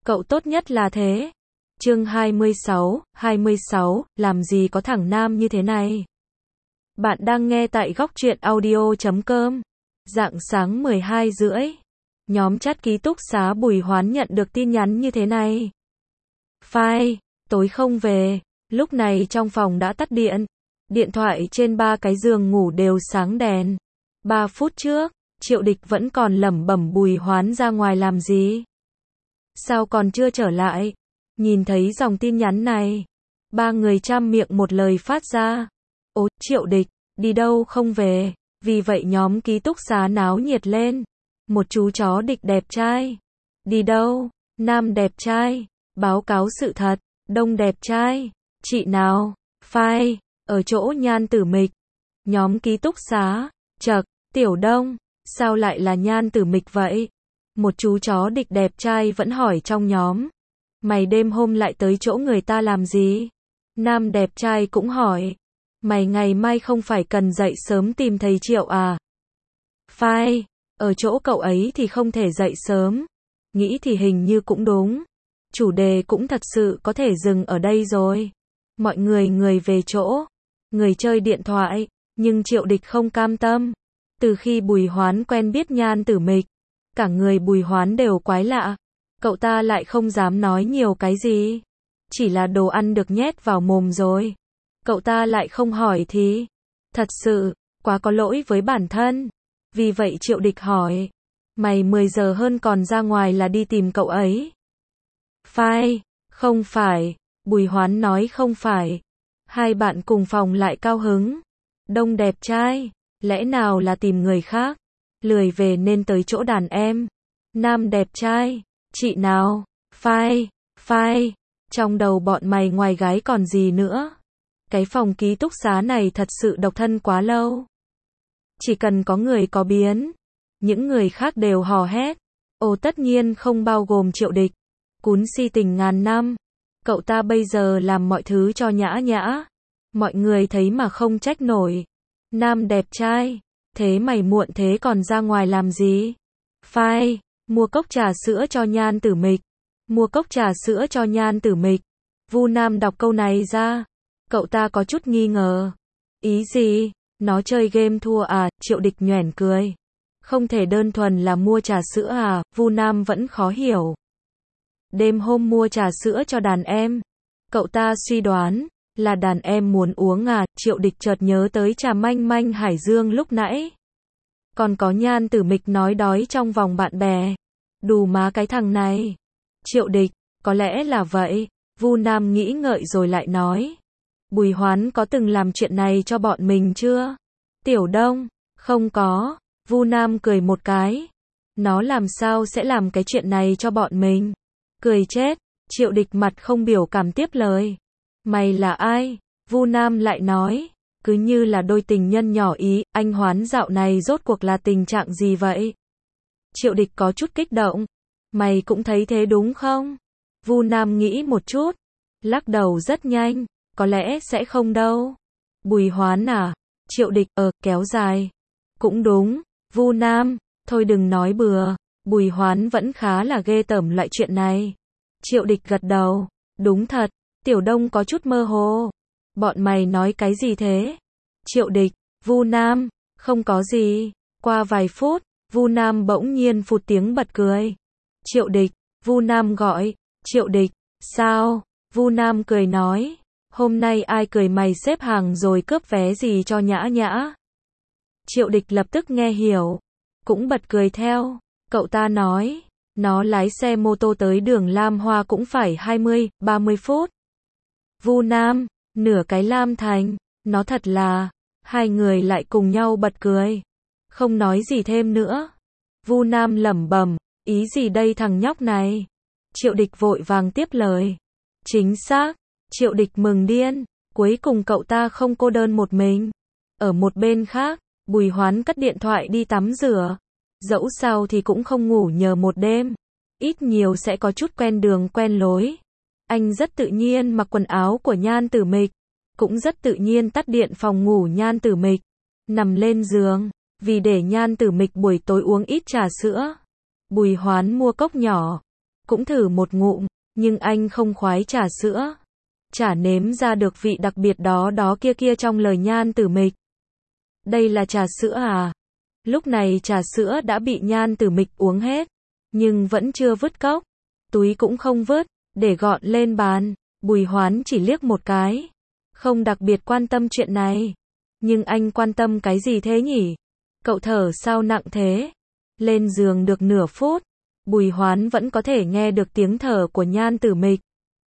Cậu tốt nhất là thế. Chương 26, làm gì có thằng nam như thế này. Bạn đang nghe tại góc truyện audio.com. Rạng sáng 12:30. Nhóm chat ký túc xá Bùi Hoán nhận được tin nhắn như thế này. Phai, tối không về. Lúc này trong phòng đã tắt điện. Điện thoại trên 3 cái giường ngủ đều sáng đèn. 3 phút trước, Triệu Địch vẫn còn lẩm bẩm Bùi Hoán ra ngoài làm gì? Sao còn chưa trở lại? Nhìn thấy dòng tin nhắn này, ba người trăm miệng một lời phát ra. Ố, Triệu Địch, đi đâu không về? Vì vậy nhóm ký túc xá náo nhiệt lên. Một chú chó địch đẹp trai. Đi đâu? Nam đẹp trai. Báo cáo sự thật. Đông đẹp trai. Chị nào? Phai. Ở chỗ Nhan Tử Mịch. Nhóm ký túc xá. Chậc, Tiểu Đông. Sao lại là Nhan Tử Mịch vậy? Một chú chó địch đẹp trai vẫn hỏi trong nhóm. Mày đêm hôm lại tới chỗ người ta làm gì? Nam đẹp trai cũng hỏi. Mày ngày mai không phải cần dậy sớm tìm thầy Triệu à? Phai. Ở chỗ cậu ấy thì không thể dậy sớm. Nghĩ thì hình như cũng đúng. Chủ đề cũng thật sự có thể dừng ở đây rồi. Mọi người về chỗ. Người chơi điện thoại. Nhưng Triệu Địch không cam tâm. Từ khi Bùi Hoán quen biết Nhan Tử Mịch, cả người Bùi Hoán đều quái lạ. Cậu ta lại không dám nói nhiều cái gì. Chỉ là đồ ăn được nhét vào mồm rồi. Cậu ta lại không hỏi thì. Thật sự, quá có lỗi với bản thân. Vì vậy Triệu Địch hỏi. Mày 10 giờ hơn còn ra ngoài là đi tìm cậu ấy. Phai. Không phải. Bùi Hoán nói không phải. Hai bạn cùng phòng lại cao hứng. Đông đẹp trai. Lẽ nào là tìm người khác? Lười về nên tới chỗ đàn em. Nam đẹp trai. Chị nào? Phai. Phai. Trong đầu bọn mày ngoài gái còn gì nữa? Cái phòng ký túc xá này thật sự độc thân quá lâu. Chỉ cần có người có biến. Những người khác đều hò hét. Ồ, tất nhiên không bao gồm Triệu Địch. Cún si tình ngàn năm. Cậu ta bây giờ làm mọi thứ cho nhã nhã. Mọi người thấy mà không trách nổi. Nam đẹp trai. Thế mày muộn thế còn ra ngoài làm gì? Phai. Mua cốc trà sữa cho Nhan Tử Mịch. Mua cốc trà sữa cho Nhan Tử Mịch. Vu Nam đọc câu này ra. Cậu ta có chút nghi ngờ. Ý gì? Nó chơi game thua à? Triệu Địch nhoẻn cười. Không thể đơn thuần là mua trà sữa à? Vu Nam vẫn khó hiểu. Đêm hôm mua trà sữa cho đàn em. Cậu ta suy đoán. Là đàn em muốn uống à? Triệu Địch chợt nhớ tới trà manh manh Hải Dương lúc nãy. Còn có Nhan Tử Mịch nói đói trong vòng bạn bè. Đù má cái thằng này. Triệu Địch, có lẽ là vậy. Vu Nam nghĩ ngợi rồi lại nói. Bùi Hoán có từng làm chuyện này cho bọn mình chưa? Tiểu Đông, không có. Vu Nam cười một cái. Nó làm sao sẽ làm cái chuyện này cho bọn mình? Cười chết. Triệu Địch mặt không biểu cảm tiếp lời. Mày là ai? Vu Nam lại nói. Cứ như là đôi tình nhân nhỏ ý, anh Hoán dạo này rốt cuộc là tình trạng gì vậy? Triệu Địch có chút kích động. Mày cũng thấy thế đúng không? Vu Nam nghĩ một chút. Lắc đầu rất nhanh. Có lẽ sẽ không đâu. Bùi Hoán à? Triệu Địch, kéo dài. Cũng đúng. Vu Nam, thôi đừng nói bừa. Bùi Hoán vẫn khá là ghê tởm loại chuyện này. Triệu Địch gật đầu. Đúng thật. Tiểu Đông có chút mơ hồ. Bọn mày nói cái gì thế? Triệu Địch, Vu Nam, không có gì. Qua vài phút, Vu Nam bỗng nhiên phụt tiếng bật cười. Triệu Địch, Vu Nam gọi. Triệu Địch, sao? Vu Nam cười nói. Hôm nay ai cười mày xếp hàng rồi cướp vé gì cho nhã nhã? Triệu Địch lập tức nghe hiểu. Cũng bật cười theo. Cậu ta nói. Nó lái xe mô tô tới đường Lam Hoa cũng phải 20-30 phút. Vu Nam, nửa cái Lam Thành. Nó thật là. Hai người lại cùng nhau bật cười. Không nói gì thêm nữa. Vu Nam lẩm bẩm. Ý gì đây thằng nhóc này? Triệu Địch vội vàng tiếp lời. Chính xác. Triệu Địch mừng điên. Cuối cùng cậu ta không cô đơn một mình. Ở một bên khác, Bùi Hoán cất điện thoại đi tắm rửa. Dẫu sao thì cũng không ngủ nhờ một đêm. Ít nhiều sẽ có chút quen đường quen lối. Anh rất tự nhiên mặc quần áo của Nhan Tử Mịch. Cũng rất tự nhiên tắt điện phòng ngủ Nhan Tử Mịch. Nằm lên giường. Vì để Nhan Tử Mịch buổi tối uống ít trà sữa. Bùi Hoán mua cốc nhỏ. cũng thử một ngụm, nhưng anh không khoái trà sữa. Chả nếm ra được vị đặc biệt đó kia trong lời Nhan Tử Mịch. Đây là trà sữa à? Lúc này trà sữa đã bị Nhan Tử Mịch uống hết, nhưng vẫn chưa vứt cốc, túi cũng không vứt, để gọn lên bàn. Bùi Hoán chỉ liếc một cái, không đặc biệt quan tâm chuyện này. Nhưng anh quan tâm cái gì thế nhỉ? Cậu thở sao nặng thế? Lên giường được nửa phút, Bùi Hoán vẫn có thể nghe được tiếng thở của Nhan Tử Mịch.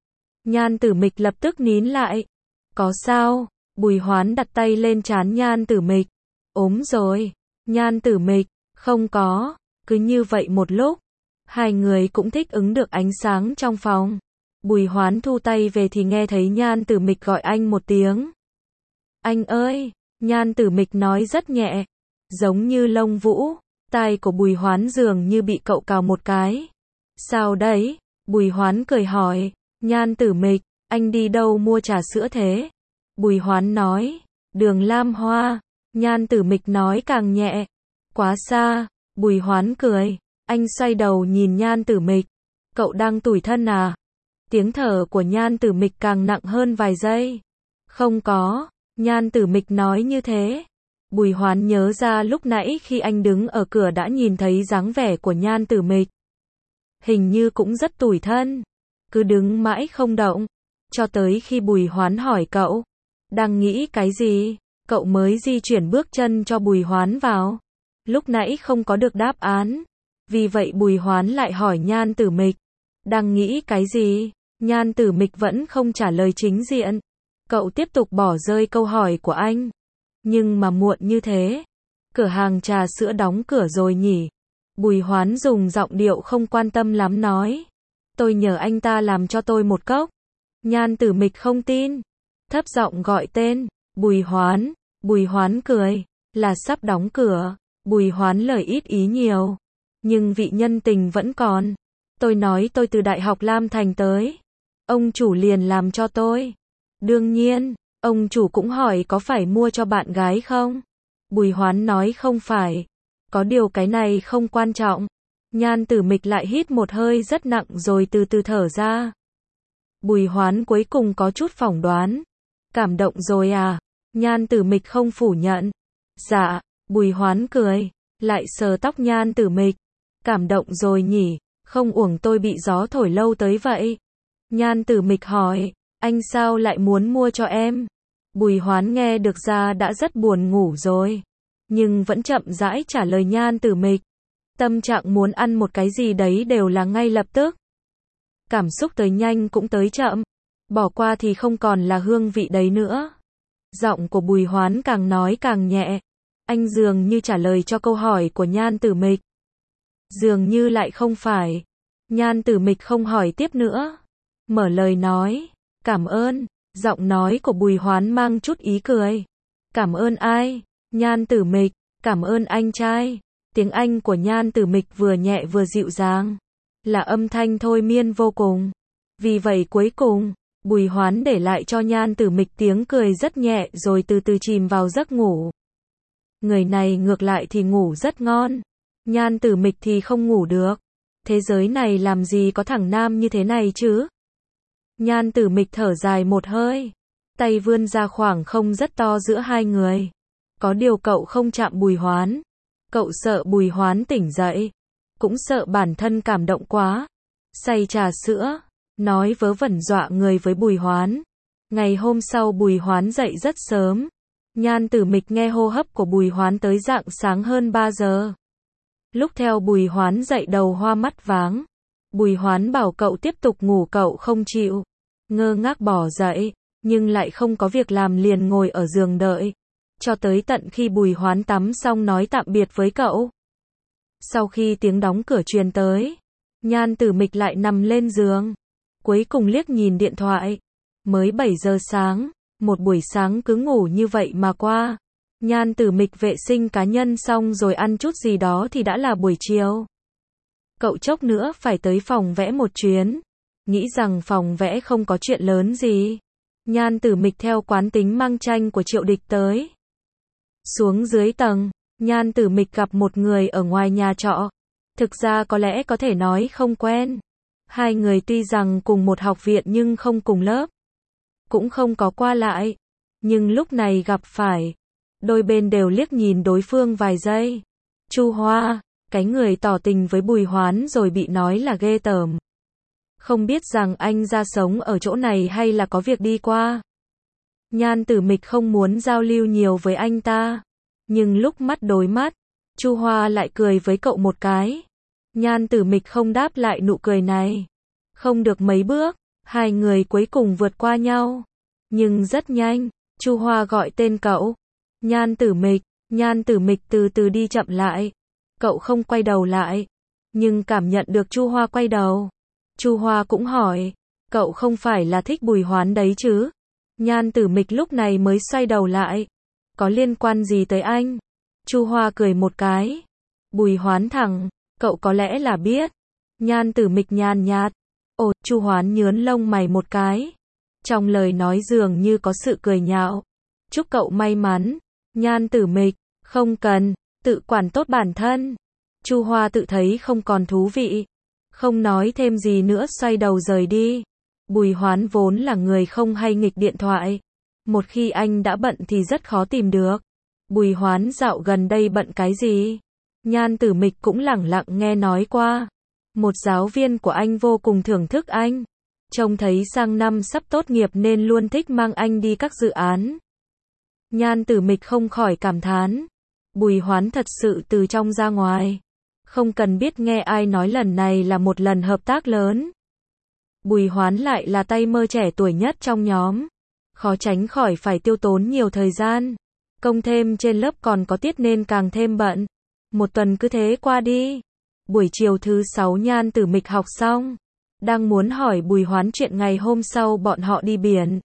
Nhan Tử Mịch lập tức nín lại. Có sao? Bùi Hoán đặt tay lên trán Nhan Tử Mịch. Ốm rồi. Nhan Tử Mịch, không có. Cứ như vậy một lúc, hai người cũng thích ứng được ánh sáng trong phòng. Bùi Hoán thu tay về thì nghe thấy Nhan Tử Mịch gọi anh một tiếng. Anh ơi! Nhan Tử Mịch nói rất nhẹ, giống như lông vũ. Tai của Bùi Hoán dường như bị cậu cào một cái. Sao đấy? Bùi Hoán cười hỏi. Nhan Tử Mịch, anh đi đâu mua trà sữa thế? Bùi Hoán nói. Đường Lam Hoa. Nhan Tử Mịch nói càng nhẹ. Quá xa. Bùi Hoán cười. Anh xoay đầu nhìn Nhan Tử Mịch. Cậu đang tủi thân à? Tiếng thở của Nhan Tử Mịch càng nặng hơn vài giây. Không có. Nhan Tử Mịch nói như thế. Bùi Hoán nhớ ra lúc nãy khi anh đứng ở cửa đã nhìn thấy dáng vẻ của Nhan Tử Mịch. Hình như cũng rất tủi thân. Cứ đứng mãi không động. Cho tới khi Bùi Hoán hỏi cậu. Đang nghĩ cái gì? Cậu mới di chuyển bước chân cho Bùi Hoán vào. Lúc nãy không có được đáp án. Vì vậy Bùi Hoán lại hỏi Nhan Tử Mịch. Đang nghĩ cái gì? Nhan Tử Mịch vẫn không trả lời chính diện. Cậu tiếp tục bỏ rơi câu hỏi của anh. Nhưng mà muộn như thế. Cửa hàng trà sữa đóng cửa rồi nhỉ? Bùi Hoán dùng giọng điệu không quan tâm lắm nói. Tôi nhờ anh ta làm cho tôi một cốc. Nhan Tử Mịch không tin. Thấp giọng gọi tên. Bùi Hoán. Bùi Hoán cười. Là sắp đóng cửa. Bùi Hoán lời ít ý nhiều. Nhưng vị nhân tình vẫn còn. Tôi nói tôi từ Đại học Lam Thành tới. Ông chủ liền làm cho tôi. Đương nhiên, ông chủ cũng hỏi có phải mua cho bạn gái không? Bùi Hoán nói không phải. Có điều cái này không quan trọng. Nhan Tử Mịch lại hít một hơi rất nặng rồi từ từ thở ra. Bùi Hoán cuối cùng có chút phỏng đoán. Cảm động rồi à? Nhan Tử Mịch không phủ nhận. Dạ, Bùi Hoán cười, lại sờ tóc Nhan Tử Mịch. Cảm động rồi nhỉ, không uổng tôi bị gió thổi lâu tới vậy. Nhan Tử Mịch hỏi, anh sao lại muốn mua cho em? Bùi Hoán nghe được ra đã rất buồn ngủ rồi. Nhưng vẫn chậm rãi trả lời Nhan Tử Mịch. Tâm trạng muốn ăn một cái gì đấy đều là ngay lập tức. Cảm xúc tới nhanh cũng tới chậm. Bỏ qua thì không còn là hương vị đấy nữa. Giọng của Bùi Hoán càng nói càng nhẹ. Anh dường như trả lời cho câu hỏi của Nhan Tử Mịch. Dường như lại không phải. Nhan Tử Mịch không hỏi tiếp nữa. Mở lời nói. Cảm ơn. Giọng nói của Bùi Hoán mang chút ý cười. Cảm ơn ai? Nhan Tử Mịch. Cảm ơn anh trai. Tiếng Anh của Nhan Tử Mịch vừa nhẹ vừa dịu dàng. Là âm thanh thôi miên vô cùng. Vì vậy cuối cùng, Bùi Hoán để lại cho Nhan Tử Mịch tiếng cười rất nhẹ rồi từ từ chìm vào giấc ngủ. Người này ngược lại thì ngủ rất ngon. Nhan Tử Mịch thì không ngủ được. Thế giới này làm gì có thằng nam như thế này chứ? Nhan Tử Mịch thở dài một hơi. Tay vươn ra khoảng không rất to giữa hai người. Có điều cậu không chạm Bùi Hoán. Cậu sợ Bùi Hoán tỉnh dậy. Cũng sợ bản thân cảm động quá. Say trà sữa. Nói vớ vẩn dọa người với Bùi Hoán. Ngày hôm sau Bùi Hoán dậy rất sớm. Nhan Tử Mịch nghe hô hấp của Bùi Hoán tới rạng sáng hơn 3 giờ. Lúc theo Bùi Hoán dậy đầu hoa mắt váng. Bùi Hoán bảo cậu tiếp tục ngủ cậu không chịu. Ngơ ngác bỏ dậy, nhưng lại không có việc làm liền ngồi ở giường đợi. Cho tới tận khi Bùi Hoán tắm xong nói tạm biệt với cậu. Sau khi tiếng đóng cửa truyền tới, Nhan Tử Mịch lại nằm lên giường. Cuối cùng liếc nhìn điện thoại. Mới 7 giờ sáng, một buổi sáng cứ ngủ như vậy mà qua. Nhan Tử Mịch vệ sinh cá nhân xong rồi ăn chút gì đó thì đã là buổi chiều. Cậu chốc nữa phải tới phòng vẽ một chuyến. Nghĩ rằng phòng vẽ không có chuyện lớn gì. Nhan Tử Mịch theo quán tính mang tranh của Triệu Địch tới. Xuống dưới tầng, Nhan Tử Mịch gặp một người ở ngoài nhà trọ. Thực ra có lẽ có thể nói không quen. Hai người tuy rằng cùng một học viện nhưng không cùng lớp, cũng không có qua lại, nhưng lúc này gặp phải, đôi bên đều liếc nhìn đối phương vài giây. Chu Hoa, cái người tỏ tình với Bùi Hoán rồi bị nói là ghê tởm. Không biết rằng anh ra sống ở chỗ này hay là có việc đi qua. Nhan Tử Mịch không muốn giao lưu nhiều với anh ta, nhưng lúc mắt đối mắt, Chu Hoa lại cười với cậu một cái. Nhan Tử Mịch không đáp lại nụ cười này. Không được mấy bước, hai người cuối cùng vượt qua nhau. Nhưng rất nhanh, Chu Hoa gọi tên cậu. Nhan Tử Mịch. Nhan Tử Mịch từ từ đi chậm lại. Cậu không quay đầu lại, nhưng cảm nhận được Chu Hoa quay đầu. Chu Hoa cũng hỏi, cậu không phải là thích Bùi Hoán đấy chứ? Nhan Tử Mịch lúc này mới xoay đầu lại. Có liên quan gì tới anh? Chu Hoa cười một cái. Bùi Hoán thẳng, cậu có lẽ là biết. Nhan Tử Mịch nhàn nhạt. Ồ, Chu Hoán nhướn lông mày một cái. Trong lời nói dường như có sự cười nhạo. Chúc cậu may mắn. Nhan Tử Mịch, không cần, tự quản tốt bản thân. Chu Hoa tự thấy không còn thú vị, không nói thêm gì nữa xoay đầu rời đi. Bùi Hoán vốn là người không hay nghịch điện thoại. Một khi anh đã bận thì rất khó tìm được. Bùi Hoán dạo gần đây bận cái gì? Nhan Tử Mịch cũng lẳng lặng nghe nói qua. Một giáo viên của anh vô cùng thưởng thức anh. Trông thấy sang năm sắp tốt nghiệp nên luôn thích mang anh đi các dự án. Nhan Tử Mịch không khỏi cảm thán. Bùi Hoán thật sự từ trong ra ngoài. Không cần biết nghe ai nói lần này là một lần hợp tác lớn. Bùi Hoán lại là tay mơ trẻ tuổi nhất trong nhóm. Khó tránh khỏi phải tiêu tốn nhiều thời gian. Công thêm trên lớp còn có tiết nên càng thêm bận. Một tuần cứ thế qua đi. Buổi chiều thứ 6 Nhan Tử Mịch học xong. Đang muốn hỏi Bùi Hoán chuyện ngày hôm sau bọn họ đi biển.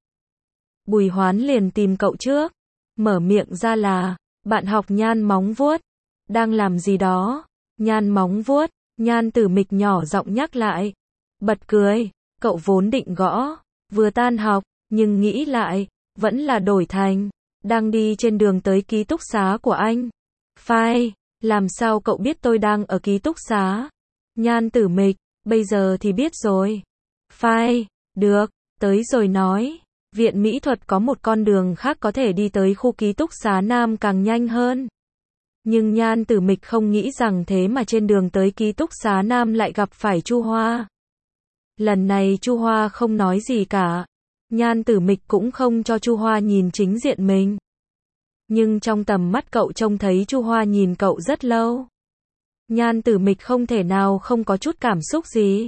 Bùi Hoán liền tìm cậu trước. Mở miệng ra là, bạn học Nhan Móng Vuốt. Đang làm gì đó? Nhan Móng Vuốt. Nhan Tử Mịch nhỏ giọng nhắc lại. Bật cười, cậu vốn định gõ, vừa tan học, nhưng nghĩ lại, vẫn là đổi thành, đang đi trên đường tới ký túc xá của anh. Phai, làm sao cậu biết tôi đang ở ký túc xá? Nhan Tử Mịch, bây giờ thì biết rồi. Phai, được, tới rồi nói. Viện Mỹ thuật có một con đường khác có thể đi tới khu ký túc xá Nam càng nhanh hơn. Nhưng Nhan Tử Mịch không nghĩ rằng thế mà trên đường tới ký túc xá Nam lại gặp phải Chu Hoa. Lần này Chu Hoa không nói gì cả. Nhan Tử Mịch cũng không cho Chu Hoa nhìn chính diện mình. Nhưng trong tầm mắt cậu trông thấy Chu Hoa nhìn cậu rất lâu. Nhan Tử Mịch không thể nào không có chút cảm xúc gì.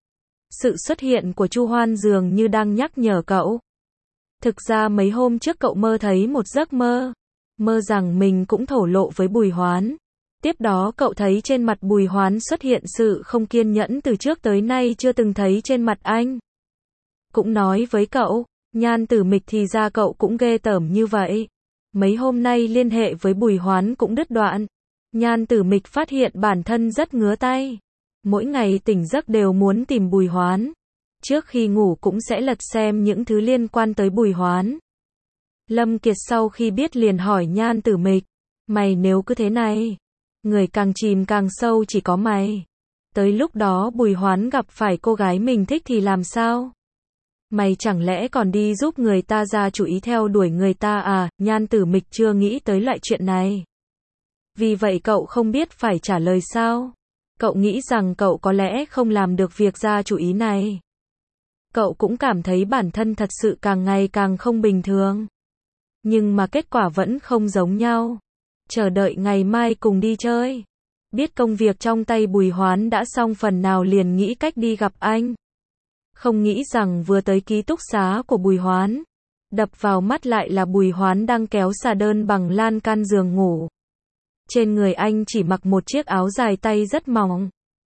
Sự xuất hiện của Chu Hoan dường như đang nhắc nhở cậu. Thực ra mấy hôm trước cậu mơ thấy một giấc mơ. Mơ rằng mình cũng thổ lộ với Bùi Hoán. Tiếp đó cậu thấy trên mặt Bùi Hoán xuất hiện sự không kiên nhẫn từ trước tới nay chưa từng thấy trên mặt anh. Cũng nói với cậu, Nhan Tử Mịch thì ra cậu cũng ghê tởm như vậy. Mấy hôm nay liên hệ với Bùi Hoán cũng đứt đoạn. Nhan Tử Mịch phát hiện bản thân rất ngứa tay. Mỗi ngày tỉnh giấc đều muốn tìm Bùi Hoán. Trước khi ngủ cũng sẽ lật xem những thứ liên quan tới Bùi Hoán. Lâm Kiệt sau khi biết liền hỏi Nhan Tử Mịch, mày nếu cứ thế này, người càng chìm càng sâu chỉ có mày. Tới lúc đó Bùi Hoán gặp phải cô gái mình thích thì làm sao? Mày chẳng lẽ còn đi giúp người ta ra chủ ý theo đuổi người ta à? Nhan Tử Mịch chưa nghĩ tới loại chuyện này. Vì vậy cậu không biết phải trả lời sao? Cậu nghĩ rằng cậu có lẽ không làm được việc ra chủ ý này. Cậu cũng cảm thấy bản thân thật sự càng ngày càng không bình thường. Nhưng mà kết quả vẫn không giống nhau. Chờ đợi ngày mai cùng đi chơi. Biết công việc trong tay Bùi Hoán đã xong phần nào liền nghĩ cách đi gặp anh. Không nghĩ rằng vừa tới ký túc xá của Bùi Hoán. Đập vào mắt lại là Bùi Hoán đang kéo xà đơn bằng lan can giường ngủ. Trên người anh chỉ mặc một chiếc áo dài tay rất mỏng.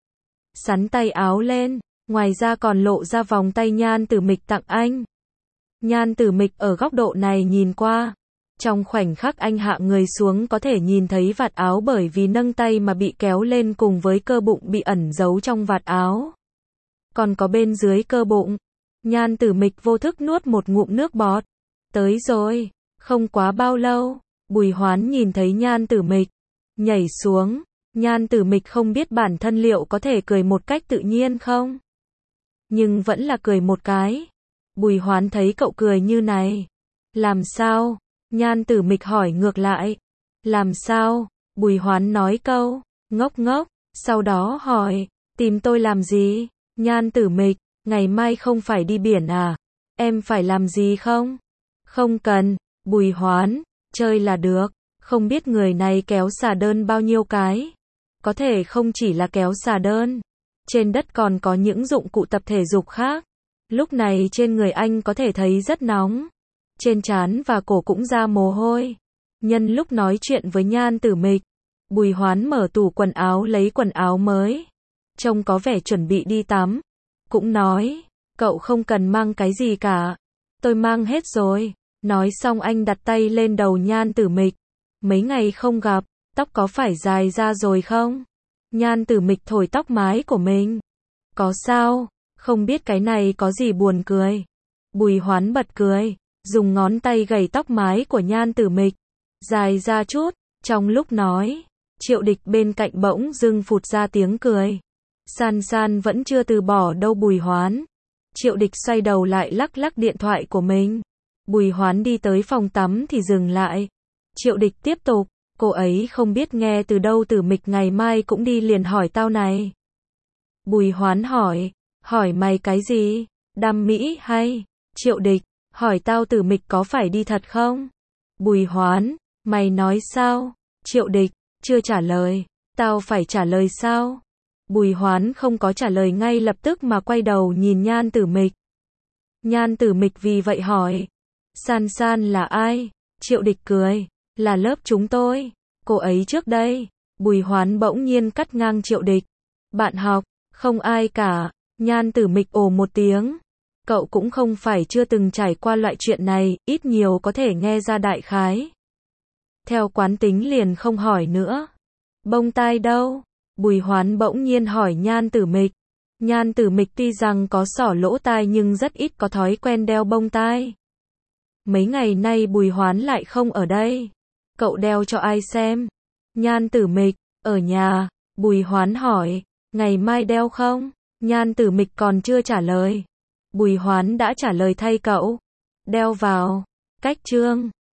Xắn tay áo lên, ngoài ra còn lộ ra vòng tay Nhan Tử Mịch tặng anh. Nhan Tử Mịch ở góc độ này nhìn qua. Trong khoảnh khắc anh hạ người xuống có thể nhìn thấy vạt áo bởi vì nâng tay mà bị kéo lên cùng với cơ bụng bị ẩn giấu trong vạt áo. Còn có bên dưới cơ bụng. Nhan Tử Mịch vô thức nuốt một ngụm nước bọt. Tới rồi. Không quá bao lâu, Bùi Hoán nhìn thấy Nhan Tử Mịch. Nhảy xuống. Nhan Tử Mịch không biết bản thân liệu có thể cười một cách tự nhiên không? nhưng vẫn là cười một cái. Bùi Hoán thấy cậu cười như này. Làm sao? Nhan Tử Mịch hỏi ngược lại. Làm sao? Bùi Hoán nói câu, ngốc ngốc, sau đó hỏi, tìm tôi làm gì? Nhan Tử Mịch, ngày mai không phải đi biển à? Em phải làm gì không? Không cần, Bùi Hoán, chơi là được, không biết người này kéo xà đơn bao nhiêu cái. Có thể không chỉ là kéo xà đơn, trên đất còn có những dụng cụ tập thể dục khác. Lúc này trên người anh có thể thấy rất nóng, trên trán và cổ cũng ra mồ hôi. Nhân lúc nói chuyện với Nhan Tử Mịch, Bùi Hoán mở tủ quần áo lấy quần áo mới, trông có vẻ chuẩn bị đi tắm. Cũng nói, cậu không cần mang cái gì cả, tôi mang hết rồi. Nói xong anh đặt tay lên đầu Nhan Tử Mịch. Mấy ngày không gặp, tóc có phải dài ra rồi không? Nhan Tử Mịch thổi tóc mái của mình. Có sao? Không biết cái này có gì buồn cười. Bùi Hoán bật cười, dùng ngón tay gẩy tóc mái của Nhan Tử Mịch. Dài ra chút, trong lúc nói, Triệu Địch bên cạnh bỗng dưng phụt ra tiếng cười. San San vẫn chưa từ bỏ đâu Bùi Hoán. Triệu Địch xoay đầu lại lắc lắc điện thoại của mình. Bùi Hoán đi tới phòng tắm thì dừng lại. Triệu Địch tiếp tục, cô ấy không biết nghe từ đâu Tử Mịch ngày mai cũng đi liền hỏi tao này. Bùi Hoán hỏi mày cái gì? Đam mỹ hay? Triệu Địch, hỏi tao Tử Mịch có phải đi thật không? Bùi Hoán, mày nói sao? Triệu Địch, chưa trả lời, tao phải trả lời sao? Bùi Hoán không có trả lời ngay lập tức mà quay đầu nhìn Nhan Tử Mịch. Nhan Tử Mịch vì vậy hỏi, San San là ai? Triệu Địch cười, là lớp chúng tôi, cô ấy trước đây. Bùi Hoán bỗng nhiên cắt ngang Triệu Địch. Bạn học, không ai cả. Nhan Tử Mịch ồ một tiếng. Cậu cũng không phải chưa từng trải qua loại chuyện này, ít nhiều có thể nghe ra đại khái. Theo quán tính liền không hỏi nữa. Bông tai đâu? Bùi Hoán bỗng nhiên hỏi Nhan Tử Mịch. Nhan Tử Mịch tuy rằng có xỏ lỗ tai nhưng rất ít có thói quen đeo bông tai. Mấy ngày nay Bùi Hoán lại không ở đây. Cậu đeo cho ai xem? Nhan Tử Mịch, ở nhà. Bùi Hoán hỏi, ngày mai đeo không? Nhan Tử Mịch còn chưa trả lời. Bùi Hoán đã trả lời thay cậu. Đeo vào. Cách chương